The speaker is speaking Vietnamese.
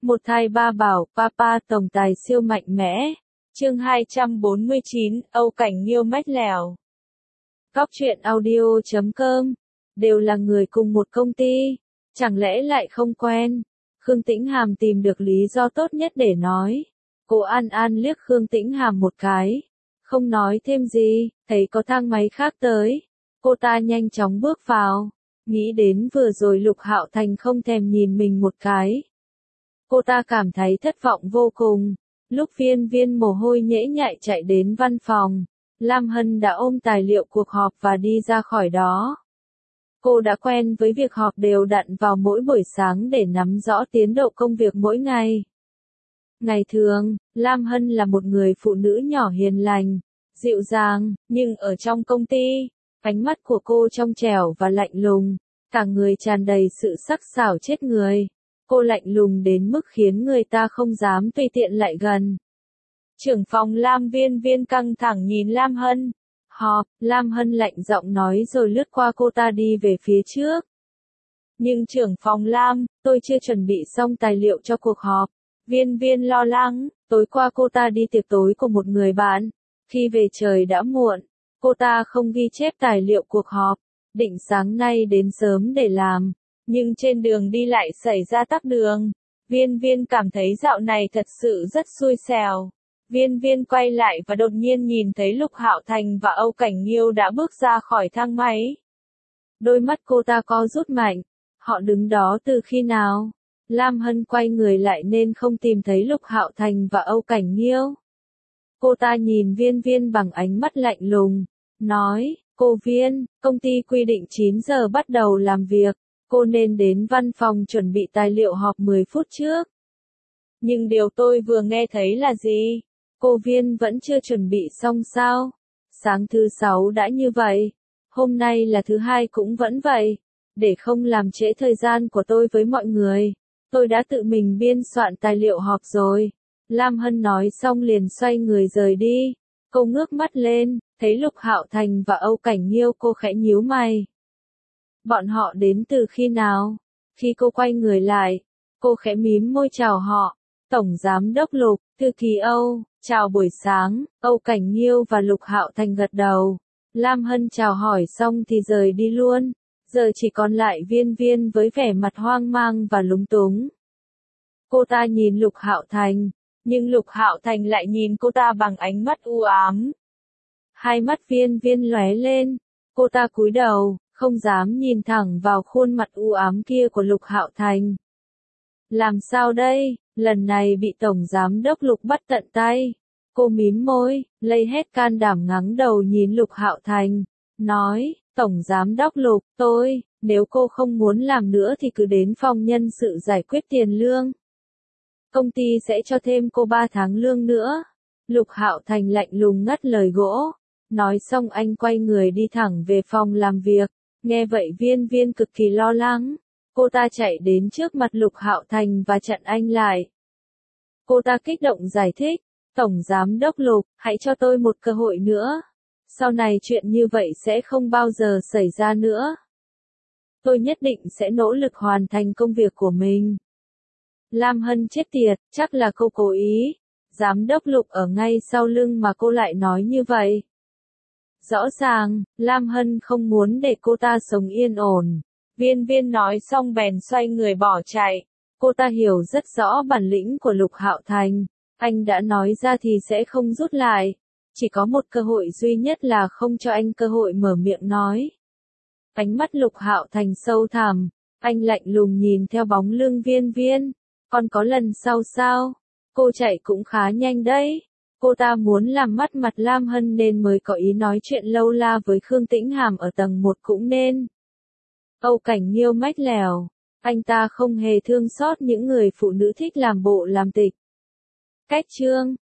Một thai ba bảo, papa tổng tài siêu mạnh mẽ. Chương 249, Âu Cảnh Nghiêu mách lèo. Góc truyện audio.com. Đều là người cùng một công ty. Chẳng lẽ lại không quen? Khương Tĩnh Hàm tìm được lý do tốt nhất để nói. Cô An An liếc Khương Tĩnh Hàm một cái. Không nói thêm gì, thấy có thang máy khác tới. Cô ta nhanh chóng bước vào. Nghĩ đến vừa rồi Lục Hạo Thành không thèm nhìn mình một cái. Cô ta cảm thấy thất vọng vô cùng. Lúc Viên Viên mồ hôi nhễ nhại chạy đến văn phòng, Lam Hân đã ôm tài liệu cuộc họp và đi ra khỏi đó. Cô đã quen với việc họp đều đặn vào mỗi buổi sáng để nắm rõ tiến độ công việc mỗi ngày. Ngày thường, Lam Hân là một người phụ nữ nhỏ hiền lành, dịu dàng, nhưng ở trong công ty, ánh mắt của cô trong trẻo và lạnh lùng, cả người tràn đầy sự sắc sảo chết người. Cô lạnh lùng đến mức khiến người ta không dám tùy tiện lại gần. Trưởng phòng Lam Viên Viên căng thẳng nhìn Lam Hân. Họp, Lam Hân lạnh giọng nói rồi lướt qua cô ta đi về phía trước. Nhưng trưởng phòng Lam, tôi chưa chuẩn bị xong tài liệu cho cuộc họp. Viên Viên lo lắng, tối qua cô ta đi tiệc tối của một người bạn. Khi về trời đã muộn, cô ta không ghi chép tài liệu cuộc họp, định sáng nay đến sớm để làm. Nhưng trên đường đi lại xảy ra tắc đường. Viên Viên cảm thấy dạo này thật sự rất xui xẻo. Viên Viên quay lại và đột nhiên nhìn thấy Lục Hạo Thành và Âu Cảnh Nghiêu đã bước ra khỏi thang máy. Đôi mắt cô ta co rút mạnh. Họ đứng đó từ khi nào? Lam Hân quay người lại nên không tìm thấy Lục Hạo Thành và Âu Cảnh Nghiêu. Cô ta nhìn Viên Viên bằng ánh mắt lạnh lùng, nói, cô Viên, công ty quy định 9 giờ bắt đầu làm việc. Cô nên đến văn phòng chuẩn bị tài liệu họp 10 phút trước. Nhưng điều tôi vừa nghe thấy là gì? Cô Viên vẫn chưa chuẩn bị xong sao? Sáng thứ 6 đã như vậy. Hôm nay là thứ 2 cũng vẫn vậy. Để không làm trễ thời gian của tôi với mọi người, tôi đã tự mình biên soạn tài liệu họp rồi. Lam Hân nói xong liền xoay người rời đi. Cô ngước mắt lên, thấy Lục Hạo Thành và Âu Cảnh Nghiêu, cô khẽ nhíu mày. Bọn họ đến từ khi nào? Khi cô quay người lại, cô khẽ mím môi chào họ. Tổng Giám đốc Lục, Thư ký Âu, chào buổi sáng. Âu Cảnh Nghiêu và Lục Hạo Thành gật đầu. Lam Hân chào hỏi xong thì rời đi luôn. Giờ chỉ còn lại Viên Viên với vẻ mặt hoang mang và lúng túng. Cô ta nhìn Lục Hạo Thành, nhưng Lục Hạo Thành lại nhìn cô ta bằng ánh mắt u ám. Hai mắt Viên Viên lóe lên. Cô ta cúi đầu, không dám nhìn thẳng vào khuôn mặt u ám kia của Lục Hạo Thành. Làm sao đây, lần này bị Tổng Giám đốc Lục bắt tận tay. Cô mím môi, lấy hết can đảm ngẩng đầu nhìn Lục Hạo Thành, nói, Tổng Giám đốc Lục, nếu cô không muốn làm nữa thì cứ đến phòng nhân sự giải quyết tiền lương. Công ty sẽ cho thêm cô 3 tháng lương nữa. Lục Hạo Thành lạnh lùng ngắt lời gỗ. Nói xong anh quay người đi thẳng về phòng làm việc. Nghe vậy Viên Viên cực kỳ lo lắng. Cô ta chạy đến trước mặt Lục Hạo Thành và chặn anh lại. Cô ta kích động giải thích. Tổng Giám đốc Lục, hãy cho tôi một cơ hội nữa. Sau này chuyện như vậy sẽ không bao giờ xảy ra nữa. Tôi nhất định sẽ nỗ lực hoàn thành công việc của mình. Lam Hân chết tiệt, chắc là cô cố ý. Giám đốc Lục ở ngay sau lưng mà cô lại nói như vậy. Rõ ràng, Lam Hân không muốn để cô ta sống yên ổn. Viên Viên nói xong bèn xoay người bỏ chạy. Cô ta hiểu rất rõ bản lĩnh của Lục Hạo Thành. Anh đã nói ra thì sẽ không rút lại. Chỉ có một cơ hội duy nhất là không cho anh cơ hội mở miệng nói. Ánh mắt Lục Hạo Thành sâu thẳm. Anh lạnh lùng nhìn theo bóng lưng Viên Viên. Còn có lần sau sao? Cô chạy cũng khá nhanh đấy. Cô ta muốn làm mất mặt Lam Hân nên mới có ý nói chuyện lâu la với Khương Tĩnh Hàm ở tầng 1 cũng nên. Âu Cảnh Nghiêu mách lèo. Anh ta không hề thương xót những người phụ nữ thích làm bộ làm tịch. Cách chương